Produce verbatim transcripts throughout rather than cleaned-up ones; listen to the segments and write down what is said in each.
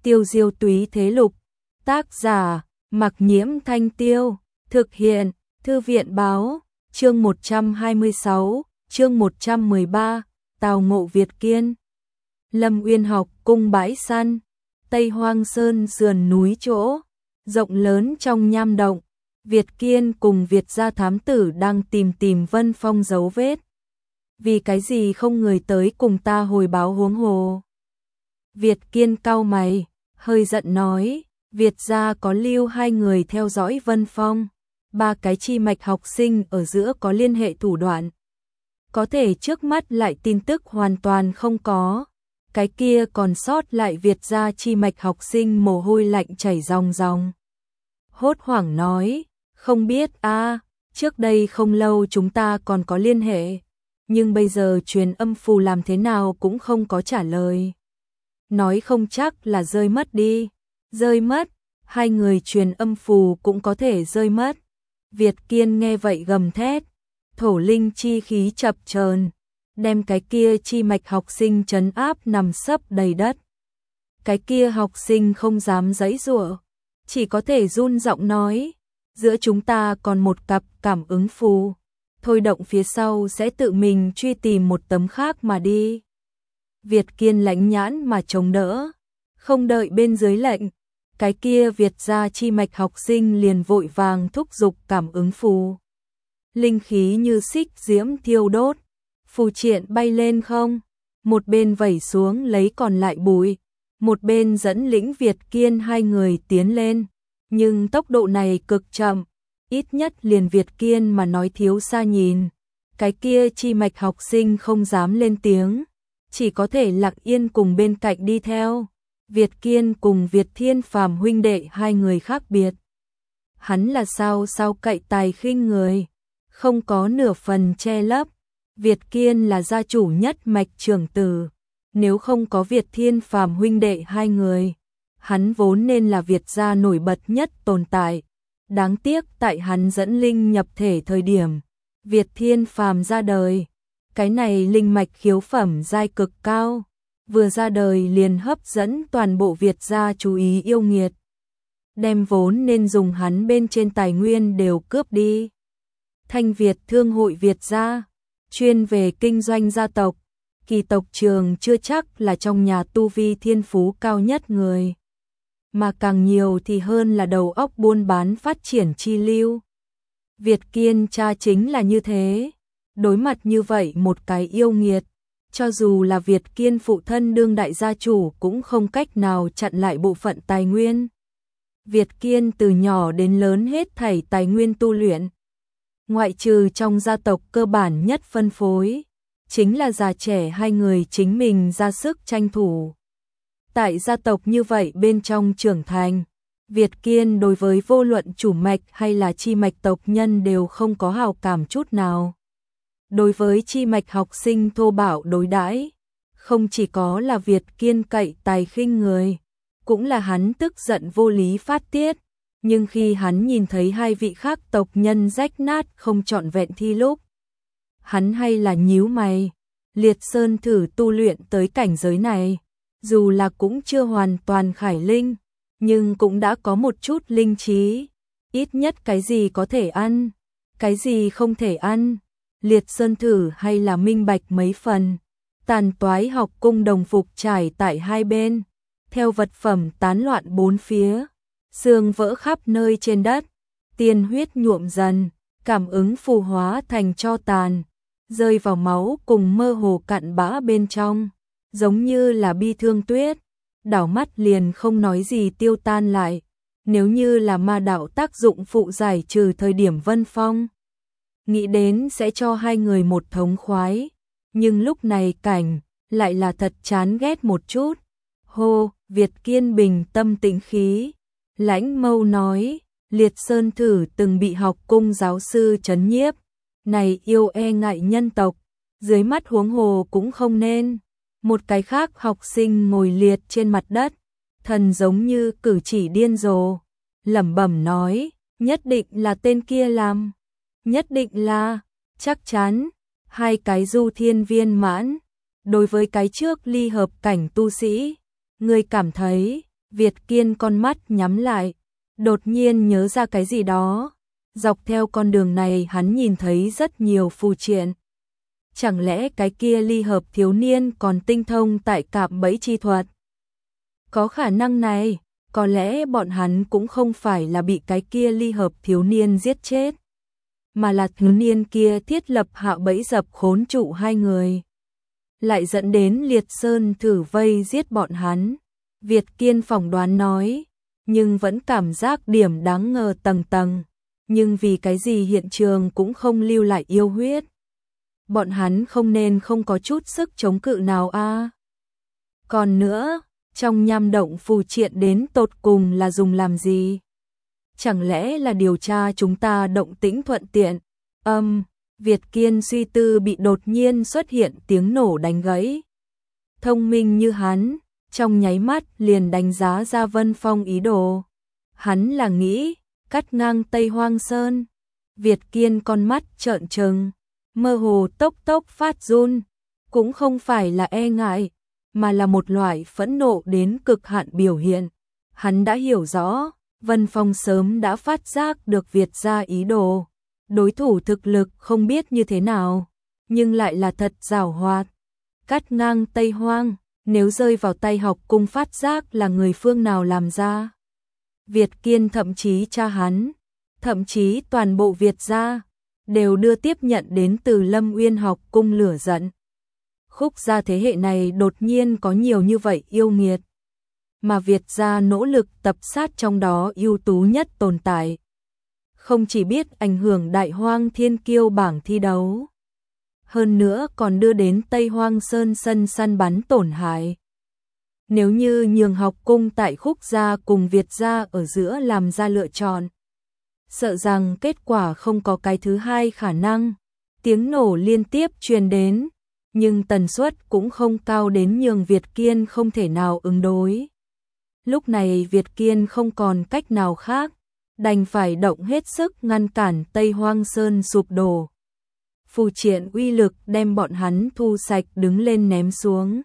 Tiêu diêu túy thế lục, tác giả, Mặc Nhiễm Thanh Tiêu, thực hiện, Thư viện báo, chương một trăm hai mươi sáu, chương một trăm mười ba, Tào Ngộ Việt Kiên. Lâm Uyên học cung bãi săn, Tây Hoang Sơn sườn núi chỗ, rộng lớn trong nham động, Việt Kiên cùng Việt gia thám tử đang tìm tìm Vân Phong dấu vết. Vì cái gì không người tới cùng ta hồi báo huống hồ? Việt Kiên cau mày, hơi giận nói, Việt gia có lưu hai người theo dõi Vân Phong, ba cái chi mạch học sinh ở giữa có liên hệ thủ đoạn. Có thể trước mắt lại tin tức hoàn toàn không có, cái kia còn sót lại Việt gia chi mạch học sinh mồ hôi lạnh chảy ròng ròng. Hốt hoảng nói, không biết a, trước đây không lâu chúng ta còn có liên hệ, nhưng bây giờ truyền âm phù làm thế nào cũng không có trả lời. Nói không chắc là rơi mất đi, rơi mất, hai người truyền âm phù cũng có thể rơi mất. Việt Kiên nghe vậy gầm thét, thổ linh chi khí chập chờn, đem cái kia chi mạch học sinh trấn áp nằm sấp đầy đất. Cái kia học sinh không dám giãy giụa, chỉ có thể run giọng nói, giữa chúng ta còn một cặp cảm ứng phù, thôi động phía sau sẽ tự mình truy tìm một tấm khác mà đi. Việt Kiên lãnh nhãn mà chống đỡ, không đợi bên dưới lệnh, cái kia Việt gia chi mạch học sinh liền vội vàng thúc giục cảm ứng phù. Linh khí như xích diễm thiêu đốt, phù triện bay lên không, một bên vẩy xuống lấy còn lại bụi, một bên dẫn lĩnh Việt Kiên hai người tiến lên, nhưng tốc độ này cực chậm, ít nhất liền Việt Kiên mà nói thiếu xa nhìn, cái kia chi mạch học sinh không dám lên tiếng, chỉ có thể lặng yên cùng bên cạnh đi theo. Việt Kiên cùng Việt Thiên Phàm huynh đệ hai người khác biệt. Hắn là sao sao cậy tài khinh người, không có nửa phần che lấp. Việt Kiên là gia chủ nhất mạch trưởng tử, nếu không có Việt Thiên Phàm huynh đệ hai người, hắn vốn nên là Việt gia nổi bật nhất tồn tại. Đáng tiếc tại hắn dẫn linh nhập thể thời điểm Việt Thiên Phàm ra đời, cái này linh mạch khiếu phẩm giai cực cao, vừa ra đời liền hấp dẫn toàn bộ Việt gia chú ý yêu nghiệt, đem vốn nên dùng hắn bên trên tài nguyên đều cướp đi. Thanh Việt Thương hội Việt gia, chuyên về kinh doanh gia tộc, kỳ tộc trường chưa chắc là trong nhà tu vi thiên phú cao nhất người, mà càng nhiều thì hơn là đầu óc buôn bán phát triển chi lưu. Việt Kiên cha chính là như thế, đối mặt như vậy một cái yêu nghiệt, cho dù là Việt Kiên phụ thân đương đại gia chủ cũng không cách nào chặn lại bộ phận tài nguyên. Việt Kiên từ nhỏ đến lớn hết thảy tài nguyên tu luyện, ngoại trừ trong gia tộc cơ bản nhất phân phối, chính là già trẻ hai người chính mình ra sức tranh thủ. Tại gia tộc như vậy bên trong trưởng thành, Việt Kiên đối với vô luận chủ mạch hay là chi mạch tộc nhân đều không có hào cảm chút nào. Đối với chi mạch học sinh thô bạo đối đãi, không chỉ có là Việt Kiên cậy tài khinh người, cũng là hắn tức giận vô lý phát tiết, nhưng khi hắn nhìn thấy hai vị khác tộc nhân rách nát không trọn vẹn thi lúc, hắn hay là nhíu mày. Liệt Sơn thử tu luyện tới cảnh giới này, dù là cũng chưa hoàn toàn khải linh, nhưng cũng đã có một chút linh trí, ít nhất cái gì có thể ăn, cái gì không thể ăn. Liệt Sơn thử hay là minh bạch mấy phần, tàn toái học cung đồng phục trải tại hai bên, theo vật phẩm tán loạn bốn phía, xương vỡ khắp nơi trên đất, tiên huyết nhuộm dần, cảm ứng phù hóa thành tro tàn, rơi vào máu cùng mơ hồ cặn bã bên trong, giống như là bi thương tuyết, đảo mắt liền không nói gì tiêu tan lại. Nếu như là ma đạo tác dụng phụ giải trừ thời điểm Vân Phong, nghĩ đến sẽ cho hai người một thống khoái, nhưng lúc này cảnh lại là thật chán ghét một chút. Hô, Việt Kiên bình tâm tĩnh khí, lãnh mâu nói, Liệt Sơn thử từng bị học cung giáo sư trấn nhiếp, này yêu e ngại nhân tộc, dưới mắt huống hồ cũng không nên. Một cái khác học sinh ngồi liệt trên mặt đất, thần giống như cử chỉ điên rồ, lẩm bẩm nói, nhất định là tên kia làm, nhất định là, chắc chắn. Hai cái du thiên viên mãn, đối với cái trước ly hợp cảnh tu sĩ, người cảm thấy Việt Kiên con mắt nhắm lại, đột nhiên nhớ ra cái gì đó. Dọc theo con đường này hắn nhìn thấy rất nhiều phù triện. Chẳng lẽ cái kia ly hợp thiếu niên còn tinh thông tại cạm bẫy chi thuật? Có khả năng này, có lẽ bọn hắn cũng không phải là bị cái kia ly hợp thiếu niên giết chết, mà là thiếu niên kia thiết lập hạ bẫy dập khốn trụ hai người, lại dẫn đến Liệt Sơn thử vây giết bọn hắn. Việt Kiên phỏng đoán nói, nhưng vẫn cảm giác điểm đáng ngờ tầng tầng, nhưng vì cái gì hiện trường cũng không lưu lại yêu huyết. Bọn hắn không nên không có chút sức chống cự nào a. À? Còn nữa, trong nham động phù triện đến tột cùng là dùng làm gì? Chẳng lẽ là điều tra chúng ta động tĩnh thuận tiện? Âm, um, Việt Kiên suy tư bị đột nhiên xuất hiện tiếng nổ đánh gãy. Thông minh như hắn, trong nháy mắt liền đánh giá ra Vân Phong ý đồ. Hắn là nghĩ, cắt ngang Tây Hoang Sơn. Việt Kiên con mắt trợn trừng, mơ hồ tốc tốc phát run, cũng không phải là e ngại, mà là một loại phẫn nộ đến cực hạn biểu hiện. Hắn đã hiểu rõ, Vân Phong sớm đã phát giác được Việt gia ý đồ. Đối thủ thực lực không biết như thế nào, nhưng lại là thật giàu hoạt. Cắt ngang Tây Hoang, nếu rơi vào tay học cung phát giác là người phương nào làm ra. Việt Kiên thậm chí cha hắn, thậm chí toàn bộ Việt gia, đều đưa tiếp nhận đến từ Lâm Uyên học cung lửa giận. Khúc gia thế hệ này đột nhiên có nhiều như vậy yêu nghiệt, mà Việt gia nỗ lực tập sát trong đó ưu tú nhất tồn tại. Không chỉ biết ảnh hưởng Đại Hoang Thiên Kiêu bảng thi đấu, hơn nữa còn đưa đến Tây Hoang Sơn sân săn bắn tổn hại. Nếu như nhường học cung tại Khúc gia cùng Việt gia ở giữa làm ra lựa chọn, sợ rằng kết quả không có cái thứ hai khả năng. Tiếng nổ liên tiếp truyền đến, nhưng tần suất cũng không cao đến nhường Việt Kiên không thể nào ứng đối. Lúc này Việt Kiên không còn cách nào khác, đành phải động hết sức ngăn cản Tây Hoang Sơn sụp đổ. Phù triện uy lực đem bọn hắn thu sạch đứng lên ném xuống.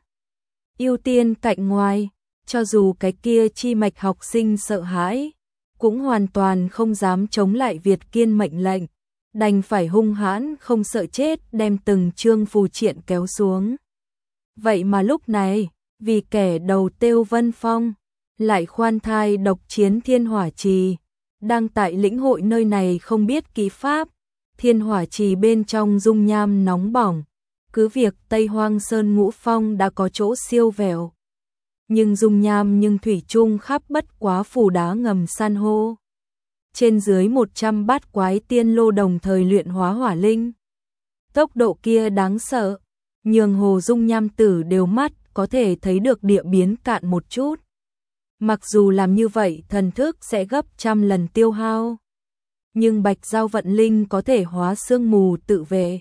Ưu tiên cạnh ngoài, cho dù cái kia chi mạch học sinh sợ hãi, cũng hoàn toàn không dám chống lại Việt Kiên mệnh lệnh, đành phải hung hãn không sợ chết đem từng chương phù triện kéo xuống. Vậy mà lúc này, vì kẻ đầu tiêu Vân Phong, lại khoan thai độc chiến Thiên Hỏa Trì, đang tại lĩnh hội nơi này không biết kỹ pháp. Thiên Hỏa Trì bên trong dung nham nóng bỏng, cứ việc Tây Hoang Sơn Ngũ Phong đã có chỗ siêu vẹo, nhưng dung nham nhưng thủy chung khắp bất quá phủ đá ngầm san hô. Trên dưới một trăm bát quái tiên lô đồng thời luyện hóa hỏa linh. Tốc độ kia đáng sợ, nhường hồ dung nham tử đều mắt có thể thấy được địa biến cạn một chút. Mặc dù làm như vậy thần thức sẽ gấp trăm lần tiêu hao, nhưng Bạch Giao vận linh có thể hóa sương mù tự vệ,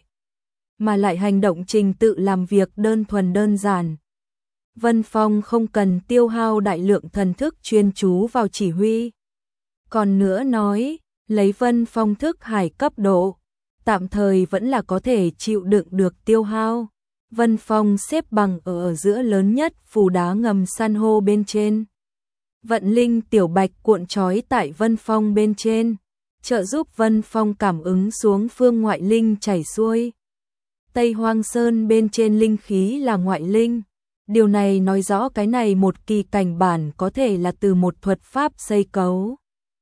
mà lại hành động trình tự làm việc đơn thuần đơn giản. Vân Phong không cần tiêu hao đại lượng thần thức chuyên chú vào chỉ huy. Còn nữa nói, lấy Vân Phong thức hải cấp độ, tạm thời vẫn là có thể chịu đựng được tiêu hao. Vân Phong xếp bằng ở, ở giữa lớn nhất phù đá ngầm san hô bên trên. Vận linh tiểu bạch cuộn trói tại Vân Phong bên trên, trợ giúp Vân Phong cảm ứng xuống phương ngoại linh chảy xuôi. Tây Hoang Sơn bên trên linh khí là ngoại linh. Điều này nói rõ cái này một kỳ cảnh bản có thể là từ một thuật pháp xây cấu.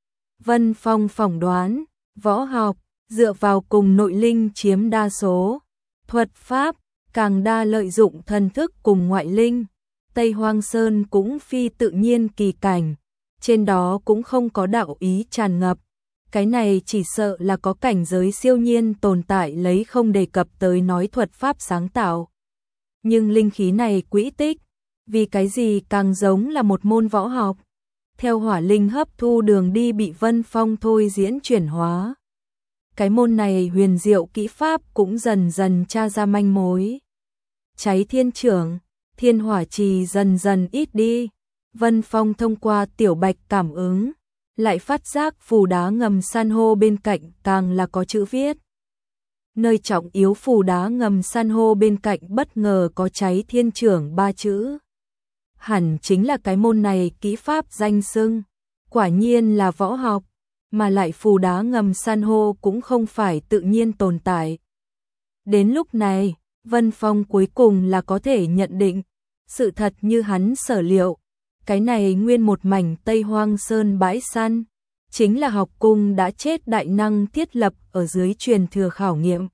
Vân Phong phỏng đoán, võ học, dựa vào cùng nội linh chiếm đa số. Thuật pháp, càng đa lợi dụng thần thức cùng ngoại linh. Tây Hoang Sơn cũng phi tự nhiên kỳ cảnh, trên đó cũng không có đạo ý tràn ngập. Cái này chỉ sợ là có cảnh giới siêu nhiên tồn tại lấy không đề cập tới nói thuật pháp sáng tạo. Nhưng linh khí này quỹ tích, vì cái gì càng giống là một môn võ học. Theo hỏa linh hấp thu đường đi bị Vân Phong thôi diễn chuyển hóa. Cái môn này huyền diệu kỹ pháp cũng dần dần tra ra manh mối. Cháy thiên trưởng, thiên hỏa trì dần dần ít đi. Vân Phong thông qua tiểu bạch cảm ứng, lại phát giác phù đá ngầm san hô bên cạnh càng là có chữ viết. Nơi trọng yếu phù đá ngầm san hô bên cạnh bất ngờ có cháy thiên trưởng ba chữ. hẳn chính là cái môn này kỹ pháp danh xưng, quả nhiên là võ học, mà lại phù đá ngầm san hô cũng không phải tự nhiên tồn tại. Đến lúc này, Vân Phong cuối cùng là có thể nhận định, sự thật như hắn sở liệu, cái này nguyên một mảnh Tây Hoang Sơn bãi săn, chính là học cung đã chết đại năng thiết lập ở dưới truyền thừa khảo nghiệm.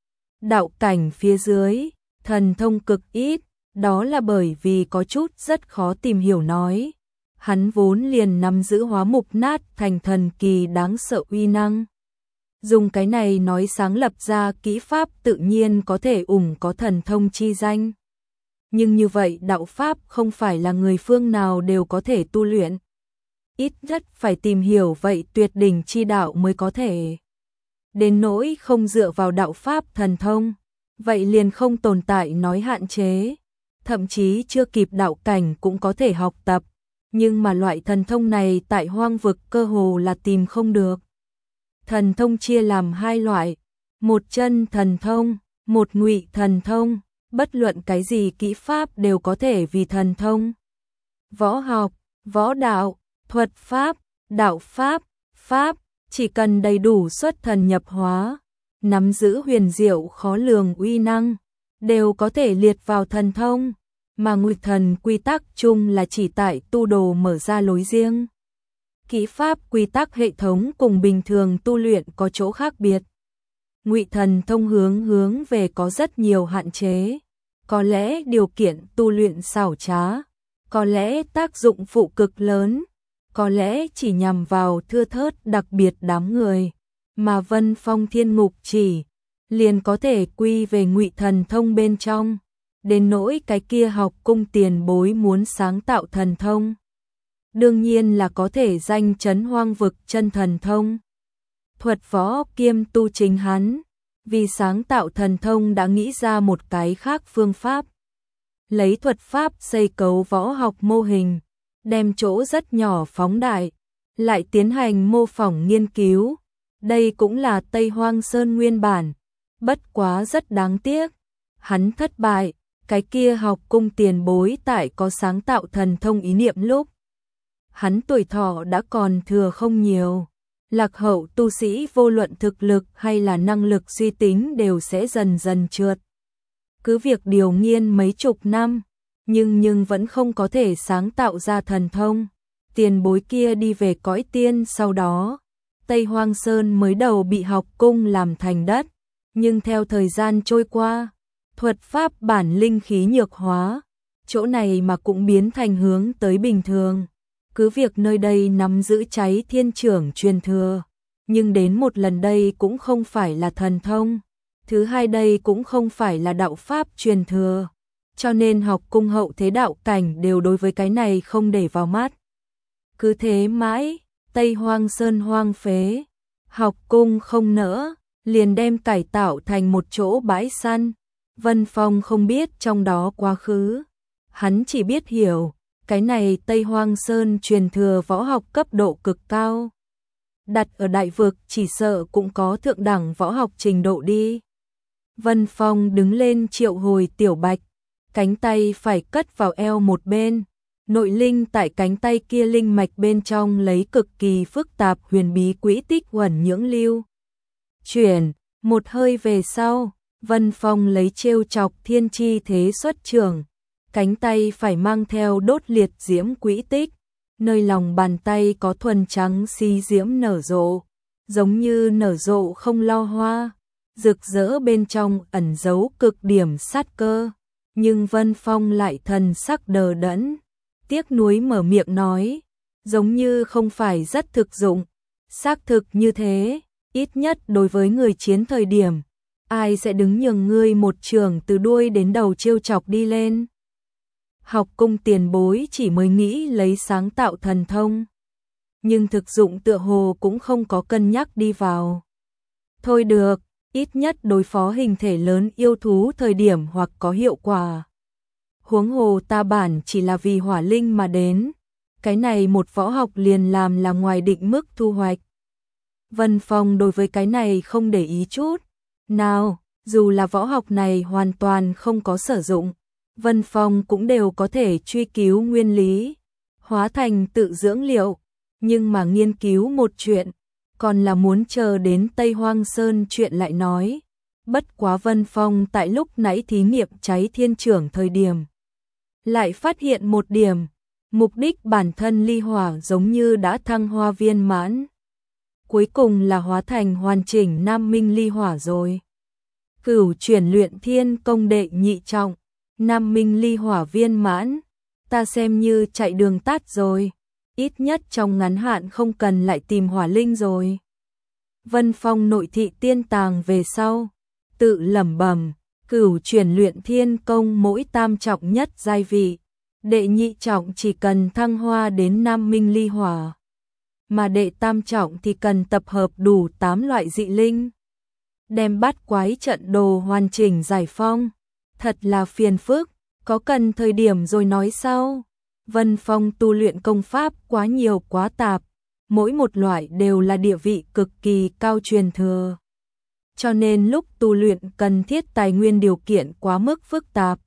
Đạo cảnh phía dưới, thần thông cực ít, đó là bởi vì có chút rất khó tìm hiểu nói. Hắn vốn liền nắm giữ hóa mục nát thành thần kỳ đáng sợ uy năng. Dùng cái này nói sáng lập ra kỹ pháp tự nhiên có thể ủng có thần thông chi danh. Nhưng như vậy đạo pháp không phải là người phương nào đều có thể tu luyện. Ít nhất phải tìm hiểu vậy tuyệt đỉnh chi đạo mới có thể. Đến nỗi không dựa vào đạo pháp thần thông, vậy liền không tồn tại nói hạn chế. Thậm chí chưa kịp đạo cảnh cũng có thể học tập. Nhưng mà loại thần thông này tại hoang vực cơ hồ là tìm không được. Thần thông chia làm hai loại, một chân thần thông, một ngụy thần thông, bất luận cái gì kỹ pháp đều có thể vì thần thông. Võ học, võ đạo, thuật pháp, đạo pháp, pháp, chỉ cần đầy đủ xuất thần nhập hóa, nắm giữ huyền diệu khó lường uy năng, đều có thể liệt vào thần thông. Mà ngụy thần quy tắc chung là chỉ tại tu đồ mở ra lối riêng. Kỹ pháp quy tắc hệ thống cùng bình thường tu luyện có chỗ khác biệt. Ngụy thần thông hướng hướng về có rất nhiều hạn chế, có lẽ điều kiện tu luyện xảo trá, có lẽ tác dụng phụ cực lớn, có lẽ chỉ nhằm vào thưa thớt đặc biệt đám người, mà Vân Phong Thiên Ngục chỉ liền có thể quy về ngụy thần thông bên trong. Đến nỗi cái kia học cung tiền bối muốn sáng tạo thần thông, đương nhiên là có thể danh chấn hoang vực chân thần thông. Thuật võ kiêm tu chính hắn, vì sáng tạo thần thông đã nghĩ ra một cái khác phương pháp. Lấy thuật pháp xây cấu võ học mô hình, đem chỗ rất nhỏ phóng đại, lại tiến hành mô phỏng nghiên cứu. Đây cũng là Tây Hoang Sơn nguyên bản, bất quá rất đáng tiếc. Hắn thất bại. Cái kia học cung tiền bối tại có sáng tạo thần thông ý niệm lúc. Hắn tuổi thọ đã còn thừa không nhiều. Lạc hậu tu sĩ vô luận thực lực hay là năng lực suy tính đều sẽ dần dần trượt. Cứ việc điều nghiên mấy chục năm, nhưng nhưng vẫn không có thể sáng tạo ra thần thông. Tiền bối kia đi về cõi tiên sau đó. Tây Hoang Sơn mới đầu bị học cung làm thành đất. Nhưng theo thời gian trôi qua, thuật pháp bản linh khí nhược hóa, chỗ này mà cũng biến thành hướng tới bình thường. Cứ việc nơi đây nắm giữ cháy thiên trưởng truyền thừa, nhưng đến một lần đây cũng không phải là thần thông, thứ hai đây cũng không phải là đạo pháp truyền thừa, cho nên học cung hậu thế đạo cảnh đều đối với cái này không để vào mắt. Cứ thế mãi, Tây Hoang Sơn hoang phế, học cung không nỡ, liền đem cải tạo thành một chỗ bãi săn. Vân Phong không biết trong đó quá khứ, hắn chỉ biết hiểu, cái này Tây Hoang Sơn truyền thừa võ học cấp độ cực cao. Đặt ở đại vực chỉ sợ cũng có thượng đẳng võ học trình độ đi. Vân Phong đứng lên triệu hồi Tiểu Bạch, cánh tay phải cất vào eo một bên, nội linh tại cánh tay kia linh mạch bên trong lấy cực kỳ phức tạp huyền bí quỹ tích huẩn nhưỡng lưu. Chuyển, một hơi về sau, Vân Phong lấy trêu chọc thiên chi thế xuất trường, cánh tay phải mang theo đốt liệt diễm quỹ tích, nơi lòng bàn tay có thuần trắng xi diễm nở rộ, giống như nở rộ không lo hoa, rực rỡ bên trong ẩn giấu cực điểm sát cơ, nhưng Vân Phong lại thần sắc đờ đẫn, tiếc nuối mở miệng nói, giống như không phải rất thực dụng, xác thực như thế, ít nhất đối với người chiến thời điểm. Ai sẽ đứng nhường ngươi một trường từ đuôi đến đầu trêu chọc đi lên. Học cung tiền bối chỉ mới nghĩ lấy sáng tạo thần thông, nhưng thực dụng tựa hồ cũng không có cân nhắc đi vào. Thôi được, ít nhất đối phó hình thể lớn yêu thú thời điểm hoặc có hiệu quả. Huống hồ ta bản chỉ là vì hỏa linh mà đến, cái này một võ học liền làm là ngoài định mức thu hoạch. Vân Phong đối với cái này không để ý chút. Nào, dù là võ học này hoàn toàn không có sử dụng, Vân Phong cũng đều có thể truy cứu nguyên lý, hóa thành tự dưỡng liệu, nhưng mà nghiên cứu một chuyện, còn là muốn chờ đến Tây Hoang Sơn chuyện lại nói. Bất quá Vân Phong tại lúc nãy thí nghiệm cháy thiên trưởng thời điểm, lại phát hiện một điểm, mục đích bản thân ly hỏa giống như đã thăng hoa viên mãn. Cuối cùng là hóa thành hoàn chỉnh Nam Minh ly hỏa rồi. Cửu chuyển luyện thiên công đệ nhị trọng, Nam Minh ly hỏa viên mãn, ta xem như chạy đường tắt rồi, ít nhất trong ngắn hạn không cần lại tìm hỏa linh rồi. Vân Phong nội thị tiên tàng về sau, tự lẩm bẩm, cửu chuyển luyện thiên công mỗi tam trọng nhất giai vị, đệ nhị trọng chỉ cần thăng hoa đến Nam Minh ly hỏa, mà đệ tam trọng thì cần tập hợp đủ tám loại dị linh, đem bát quái trận đồ hoàn chỉnh giải phong, thật là phiền phức, có cần thời điểm rồi nói sau. Vân Phong tu luyện công pháp quá nhiều quá tạp, mỗi một loại đều là địa vị cực kỳ cao truyền thừa. Cho nên lúc tu luyện cần thiết tài nguyên điều kiện quá mức phức tạp.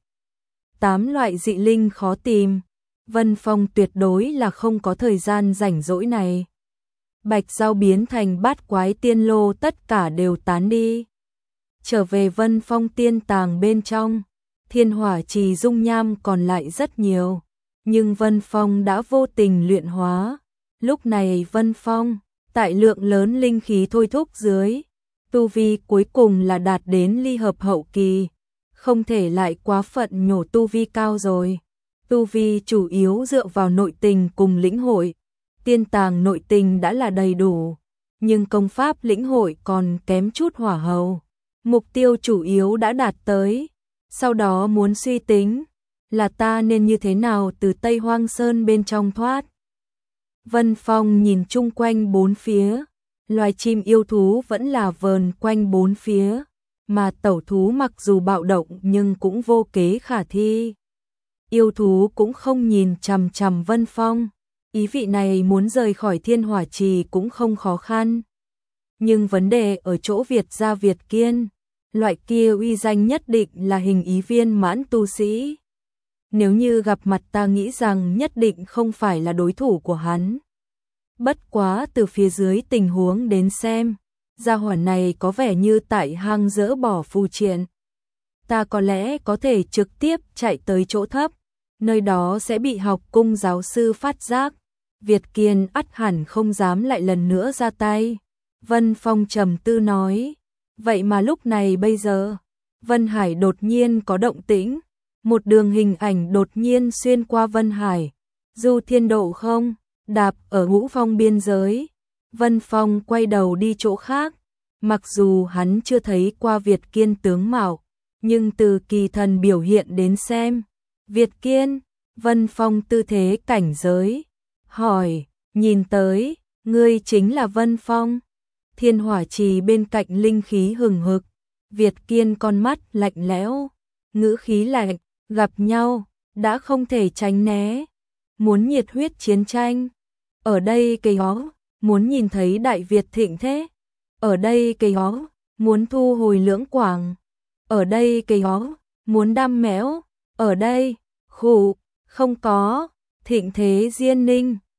Tám loại dị linh khó tìm, Vân Phong tuyệt đối là không có thời gian rảnh rỗi này. Bạch Dao biến thành bát quái tiên lô tất cả đều tán đi. Trở về Vân Phong tiên tàng bên trong, thiên hỏa trì dung nham còn lại rất nhiều, nhưng Vân Phong đã vô tình luyện hóa. Lúc này Vân Phong, tại lượng lớn linh khí thôi thúc dưới, tu vi cuối cùng là đạt đến ly hợp hậu kỳ, không thể lại quá phận nhổ tu vi cao rồi. Tu vi chủ yếu dựa vào nội tình cùng lĩnh hội, tiên tàng nội tình đã là đầy đủ, nhưng công pháp lĩnh hội còn kém chút hỏa hầu. Mục tiêu chủ yếu đã đạt tới, sau đó muốn suy tính, là ta nên như thế nào từ Tây Hoang Sơn bên trong thoát. Vân Phong nhìn chung quanh bốn phía, loài chim yêu thú vẫn là vờn quanh bốn phía, mà tẩu thú mặc dù bạo động nhưng cũng vô kế khả thi. Yêu thú cũng không nhìn chằm chằm Vân Phong, ý vị này muốn rời khỏi thiên hỏa trì cũng không khó khăn. Nhưng vấn đề ở chỗ Việt gia Việt Kiên, loại kia uy danh nhất định là hình ý viên mãn tu sĩ. Nếu như gặp mặt ta nghĩ rằng nhất định không phải là đối thủ của hắn. Bất quá từ phía dưới tình huống đến xem, gia hỏa này có vẻ như tại hang dỡ bỏ phù triện. Ta có lẽ có thể trực tiếp chạy tới chỗ thấp, nơi đó sẽ bị học cung giáo sư phát giác. Việt Kiên ắt hẳn không dám lại lần nữa ra tay. Vân Phong trầm tư nói, vậy mà lúc này bây giờ, Vân Hải đột nhiên có động tĩnh, một đường hình ảnh đột nhiên xuyên qua Vân Hải. Du Thiên Độ không, đạp ở Ngũ Phong biên giới. Vân Phong quay đầu đi chỗ khác, mặc dù hắn chưa thấy qua Việt Kiên tướng mạo, nhưng từ kỳ thần biểu hiện đến xem, Việt Kiên, Vân Phong tư thế cảnh giới, hỏi, nhìn tới, ngươi chính là Vân Phong. Thiên hỏa trì bên cạnh linh khí hừng hực, Việt Kiên con mắt lạnh lẽo, ngữ khí lạnh, gặp nhau, đã không thể tránh né, muốn nhiệt huyết chiến tranh. Ở đây cây ó, muốn nhìn thấy Đại Việt thịnh thế. Ở đây cây ó, muốn thu hồi Lưỡng Quảng. Ở đây cây ó, muốn đam méo. Ở đây, khủ, không có, thịnh thế Diên Ninh.